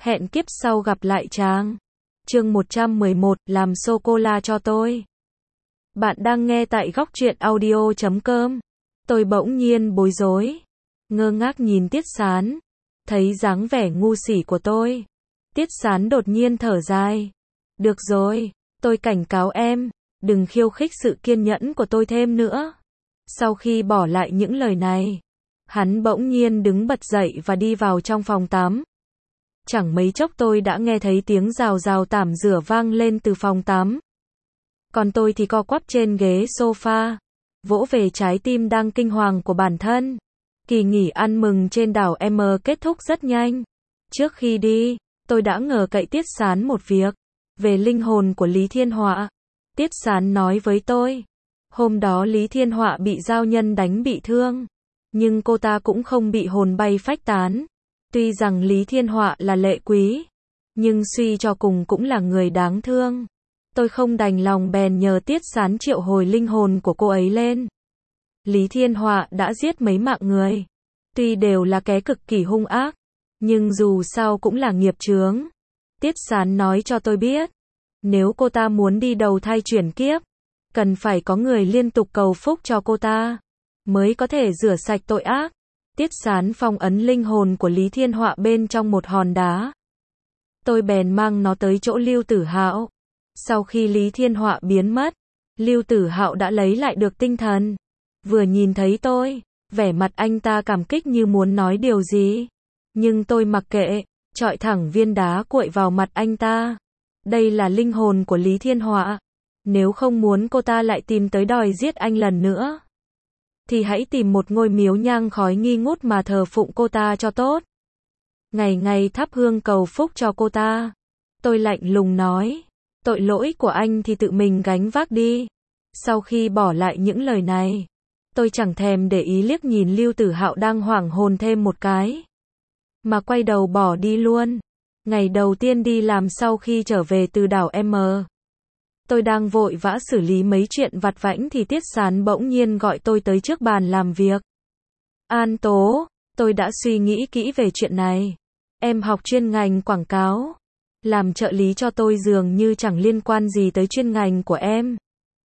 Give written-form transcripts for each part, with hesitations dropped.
Hẹn kiếp sau gặp lại chàng. Chương 111, làm sô-cô-la cho tôi. Bạn đang nghe tại góc truyện audio.com. Tôi bỗng nhiên bối rối, ngơ ngác nhìn Tiết Sán, thấy dáng vẻ ngu xuẩn của tôi. Tiết Sán đột nhiên thở dài. Được rồi, tôi cảnh cáo em, đừng khiêu khích sự kiên nhẫn của tôi thêm nữa. Sau khi bỏ lại những lời này, hắn bỗng nhiên đứng bật dậy và đi vào trong phòng tắm. Chẳng mấy chốc tôi đã nghe thấy tiếng rào rào tảm rửa vang lên từ phòng tắm. Còn tôi thì co quắp trên ghế sofa, vỗ về trái tim đang kinh hoàng của bản thân. Kỳ nghỉ ăn mừng trên đảo M kết thúc rất nhanh. Trước khi đi, tôi đã ngờ cậy Tiết Sán một việc, về linh hồn của Lý Thiên Họa. Tiết Sán nói với tôi, hôm đó Lý Thiên Họa bị giao nhân đánh bị thương, nhưng cô ta cũng không bị hồn bay phách tán. Tuy rằng Lý Thiên Họa là lệ quý, nhưng suy cho cùng cũng là người đáng thương. Tôi không đành lòng bèn nhờ Tiết Sán triệu hồi linh hồn của cô ấy lên. Lý Thiên Họa đã giết mấy mạng người, tuy đều là kẻ cực kỳ hung ác, nhưng dù sao cũng là nghiệp chướng. Tiết Sán nói cho tôi biết, nếu cô ta muốn đi đầu thai chuyển kiếp, cần phải có người liên tục cầu phúc cho cô ta, mới có thể rửa sạch tội ác. Tiết Sán phong ấn linh hồn của Lý Thiên Họa bên trong một hòn đá. Tôi bèn mang nó tới chỗ Lưu Tử Hạo. Sau khi Lý Thiên Họa biến mất, Lưu Tử Hạo đã lấy lại được tinh thần. Vừa nhìn thấy tôi, vẻ mặt anh ta cảm kích như muốn nói điều gì. Nhưng tôi mặc kệ, chọi thẳng viên đá cuội vào mặt anh ta. Đây là linh hồn của Lý Thiên Họa. Nếu không muốn cô ta lại tìm tới đòi giết anh lần nữa, thì hãy tìm một ngôi miếu nhang khói nghi ngút mà thờ phụng cô ta cho tốt. Ngày ngày thắp hương cầu phúc cho cô ta. Tôi lạnh lùng nói, tội lỗi của anh thì tự mình gánh vác đi. Sau khi bỏ lại những lời này, tôi chẳng thèm để ý liếc nhìn Lưu Tử Hạo đang hoảng hồn thêm một cái, mà quay đầu bỏ đi luôn. Ngày đầu tiên đi làm sau khi trở về từ đảo M, tôi đang vội vã xử lý mấy chuyện vặt vãnh thì Tiết Sán bỗng nhiên gọi tôi tới trước bàn làm việc. An Tố, tôi đã suy nghĩ kỹ về chuyện này. Em học chuyên ngành quảng cáo, làm trợ lý cho tôi dường như chẳng liên quan gì tới chuyên ngành của em.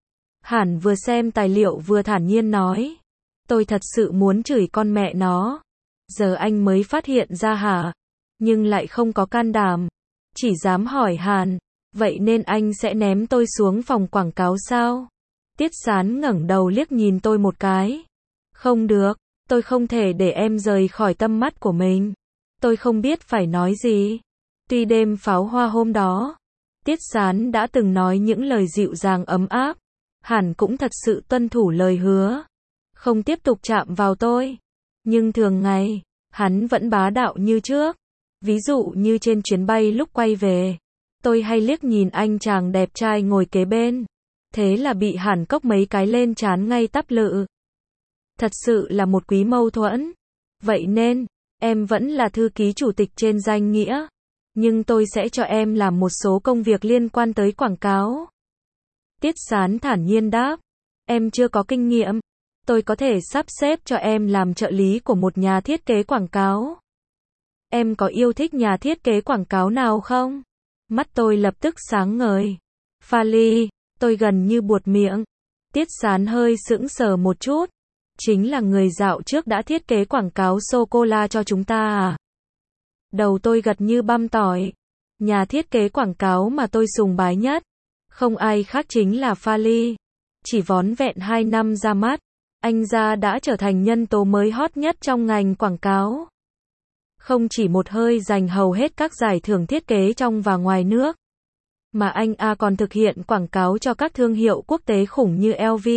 Hẳn vừa xem tài liệu vừa thản nhiên nói. Tôi thật sự muốn chửi con mẹ nó. Giờ anh mới phát hiện ra hả? Nhưng lại không có can đảm. Chỉ dám hỏi Hàn. Vậy nên anh sẽ ném tôi xuống phòng quảng cáo sao? Tiết Sán ngẩng đầu liếc nhìn tôi một cái. Không được, tôi không thể để em rời khỏi tâm mắt của mình. Tôi không biết phải nói gì. Tuy đêm pháo hoa hôm đó, Tiết Sán đã từng nói những lời dịu dàng ấm áp, hẳn cũng thật sự tuân thủ lời hứa, không tiếp tục chạm vào tôi. Nhưng thường ngày, hắn vẫn bá đạo như trước. Ví dụ như trên chuyến bay lúc quay về, tôi hay liếc nhìn anh chàng đẹp trai ngồi kế bên, thế là bị hẳn cốc mấy cái lên trán ngay tắp lự. Thật sự là một quý mâu thuẫn. Vậy nên, em vẫn là thư ký chủ tịch trên danh nghĩa, nhưng tôi sẽ cho em làm một số công việc liên quan tới quảng cáo. Tiết Sán thản nhiên đáp, em chưa có kinh nghiệm, tôi có thể sắp xếp cho em làm trợ lý của một nhà thiết kế quảng cáo. Em có yêu thích nhà thiết kế quảng cáo nào không? Mắt tôi lập tức sáng ngời. Fali, tôi gần như buột miệng. Tiết Sán hơi sững sờ một chút. Chính là người dạo trước đã thiết kế quảng cáo sô-cô-la cho chúng ta à? Đầu tôi gật như băm tỏi. Nhà thiết kế quảng cáo mà tôi sùng bái nhất, không ai khác chính là Fali. Chỉ vón vẹn 2 năm ra mắt, anh ra đã trở thành nhân tố mới hot nhất trong ngành quảng cáo. Không chỉ một hơi giành hầu hết các giải thưởng thiết kế trong và ngoài nước, mà anh còn thực hiện quảng cáo cho các thương hiệu quốc tế khủng như LV,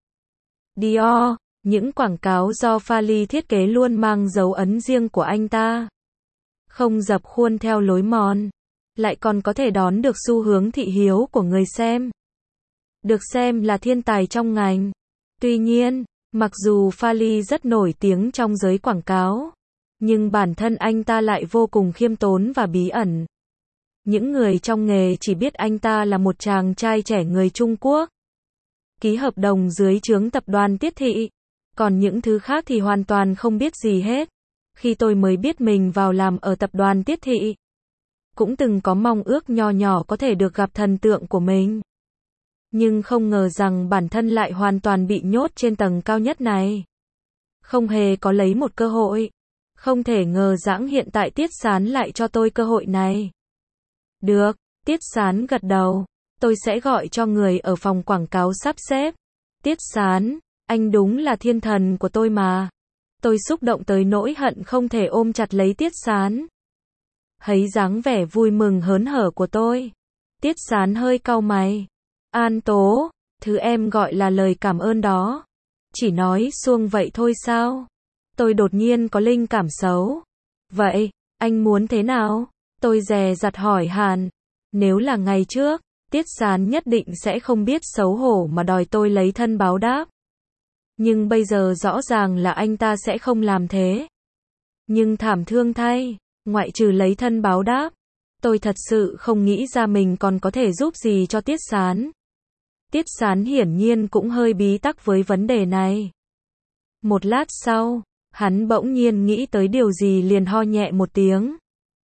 Dior. Những quảng cáo do Fali thiết kế luôn mang dấu ấn riêng của anh ta. Không dập khuôn theo lối mòn, lại còn có thể đón được xu hướng thị hiếu của người xem. Được xem là thiên tài trong ngành. Tuy nhiên, mặc dù Fali rất nổi tiếng trong giới quảng cáo, nhưng bản thân anh ta lại vô cùng khiêm tốn và bí ẩn. Những người trong nghề chỉ biết anh ta là một chàng trai trẻ người Trung Quốc, ký hợp đồng dưới trướng tập đoàn Tiết Thị. Còn những thứ khác thì hoàn toàn không biết gì hết. Khi tôi mới biết mình vào làm ở tập đoàn Tiết Thị, cũng từng có mong ước nho nhỏ có thể được gặp thần tượng của mình. Nhưng không ngờ rằng bản thân lại hoàn toàn bị nhốt trên tầng cao nhất này. Không hề có lấy một cơ hội. Không thể ngờ rằng hiện tại Tiết Sán lại cho tôi cơ hội này. Được, Tiết Sán gật đầu. Tôi sẽ gọi cho người ở phòng quảng cáo sắp xếp. Tiết Sán, anh đúng là thiên thần của tôi mà. Tôi xúc động tới nỗi hận không thể ôm chặt lấy Tiết Sán. Thấy dáng vẻ vui mừng hớn hở của tôi. Tiết Sán hơi cau mày. An Tố, thứ em gọi là lời cảm ơn đó. Chỉ nói suông vậy thôi sao? Tôi đột nhiên có linh cảm xấu. Vậy, anh muốn thế nào? Tôi dè dặt hỏi han. Nếu là ngày trước, Tiết Sán nhất định sẽ không biết xấu hổ mà đòi tôi lấy thân báo đáp. Nhưng bây giờ rõ ràng là anh ta sẽ không làm thế. Nhưng thảm thương thay, ngoại trừ lấy thân báo đáp, tôi thật sự không nghĩ ra mình còn có thể giúp gì cho Tiết Sán. Tiết Sán hiển nhiên cũng hơi bí tắc với vấn đề này. Một lát sau, hắn bỗng nhiên nghĩ tới điều gì liền ho nhẹ một tiếng.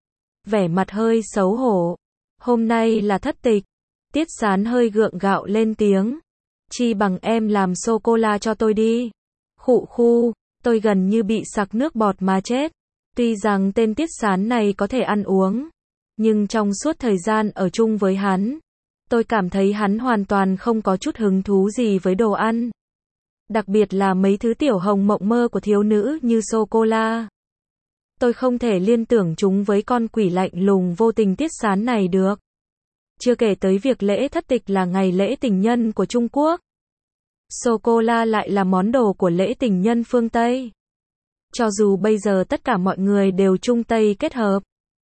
Vẻ mặt hơi xấu hổ. Hôm nay là thất tịch. Tiết Sán hơi gượng gạo lên tiếng. Chi bằng em làm sô-cô-la cho tôi đi. Khụ khu, tôi gần như bị sặc nước bọt mà chết. Tuy rằng tên Tiết Sán này có thể ăn uống, nhưng trong suốt thời gian ở chung với hắn, tôi cảm thấy hắn hoàn toàn không có chút hứng thú gì với đồ ăn. Đặc biệt là mấy thứ tiểu hồng mộng mơ của thiếu nữ như sô-cô-la. Tôi không thể liên tưởng chúng với con quỷ lạnh lùng vô tình Tiết Sán này được. Chưa kể tới việc lễ thất tịch là ngày lễ tình nhân của Trung Quốc. Sô-cô-la lại là món đồ của lễ tình nhân phương Tây. Cho dù bây giờ tất cả mọi người đều Trung Tây kết hợp,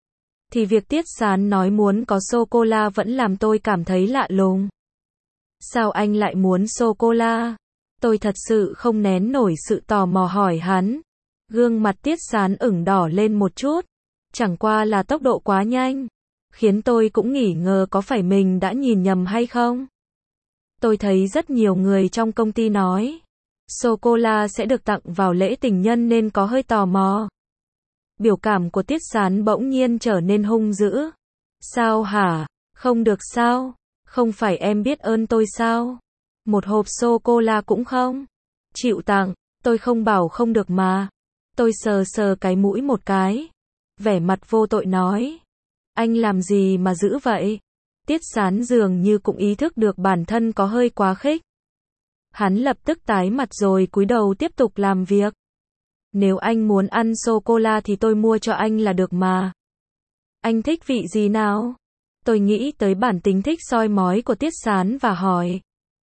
thì việc Tiết Sán nói muốn có sô-cô-la vẫn làm tôi cảm thấy lạ lùng. Sao anh lại muốn sô-cô-la? Tôi thật sự không nén nổi sự tò mò hỏi hắn. Gương mặt Tiết Sán ửng đỏ lên một chút. Chẳng qua là tốc độ quá nhanh, khiến tôi cũng nghi ngờ có phải mình đã nhìn nhầm hay không. Tôi thấy rất nhiều người trong công ty nói sô-cô-la sẽ được tặng vào lễ tình nhân nên có hơi tò mò. Biểu cảm của Tiết Sán bỗng nhiên trở nên hung dữ. Sao hả? Không được sao? Không phải em biết ơn tôi sao? Một hộp sô-cô-la cũng không chịu tặng, tôi không bảo không được mà. Tôi sờ sờ cái mũi một cái, vẻ mặt vô tội nói. Anh làm gì mà dữ vậy? Tiết Sán dường như cũng ý thức được bản thân có hơi quá khích. Hắn lập tức tái mặt rồi cúi đầu tiếp tục làm việc. Nếu anh muốn ăn sô-cô-la thì tôi mua cho anh là được mà. Anh thích vị gì nào? Tôi nghĩ tới bản tính thích soi mói của Tiết Sán và hỏi.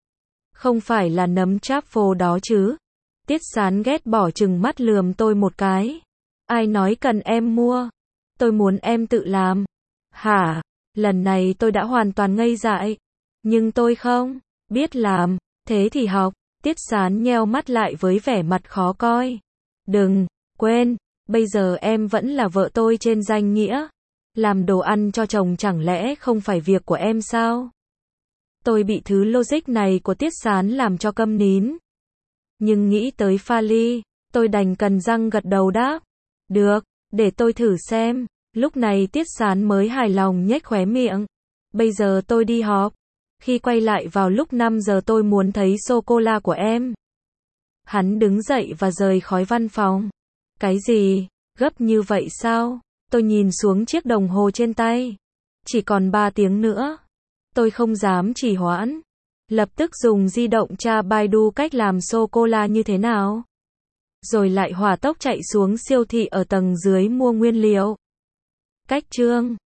Không phải là nấm truffle đó chứ? Tiết Sán ghét bỏ chừng mắt lườm tôi một cái. Ai nói cần em mua? Tôi muốn em tự làm. Hả? Lần này tôi đã hoàn toàn ngây dại. Nhưng tôi không biết làm. Thế thì học. Tiết Sán nheo mắt lại với vẻ mặt khó coi. Đừng quên, bây giờ em vẫn là vợ tôi trên danh nghĩa. Làm đồ ăn cho chồng chẳng lẽ không phải việc của em sao? Tôi bị thứ logic này của Tiết Sán làm cho câm nín. Nhưng nghĩ tới pha ly, tôi đành cắn răng gật đầu đáp. Được, để tôi thử xem. Lúc này Tiết Sán mới hài lòng nhếch khóe miệng. Bây giờ tôi đi họp. Khi quay lại vào lúc 5 giờ tôi muốn thấy sô-cô-la của em. Hắn đứng dậy và rời khỏi văn phòng. Cái gì? Gấp như vậy sao? Tôi nhìn xuống chiếc đồng hồ trên tay. Chỉ còn 3 tiếng nữa. Tôi không dám trì hoãn. Lập tức dùng di động tra Baidu cách làm sô-cô-la như thế nào. Rồi lại hỏa tốc chạy xuống siêu thị ở tầng dưới mua nguyên liệu. Cách chương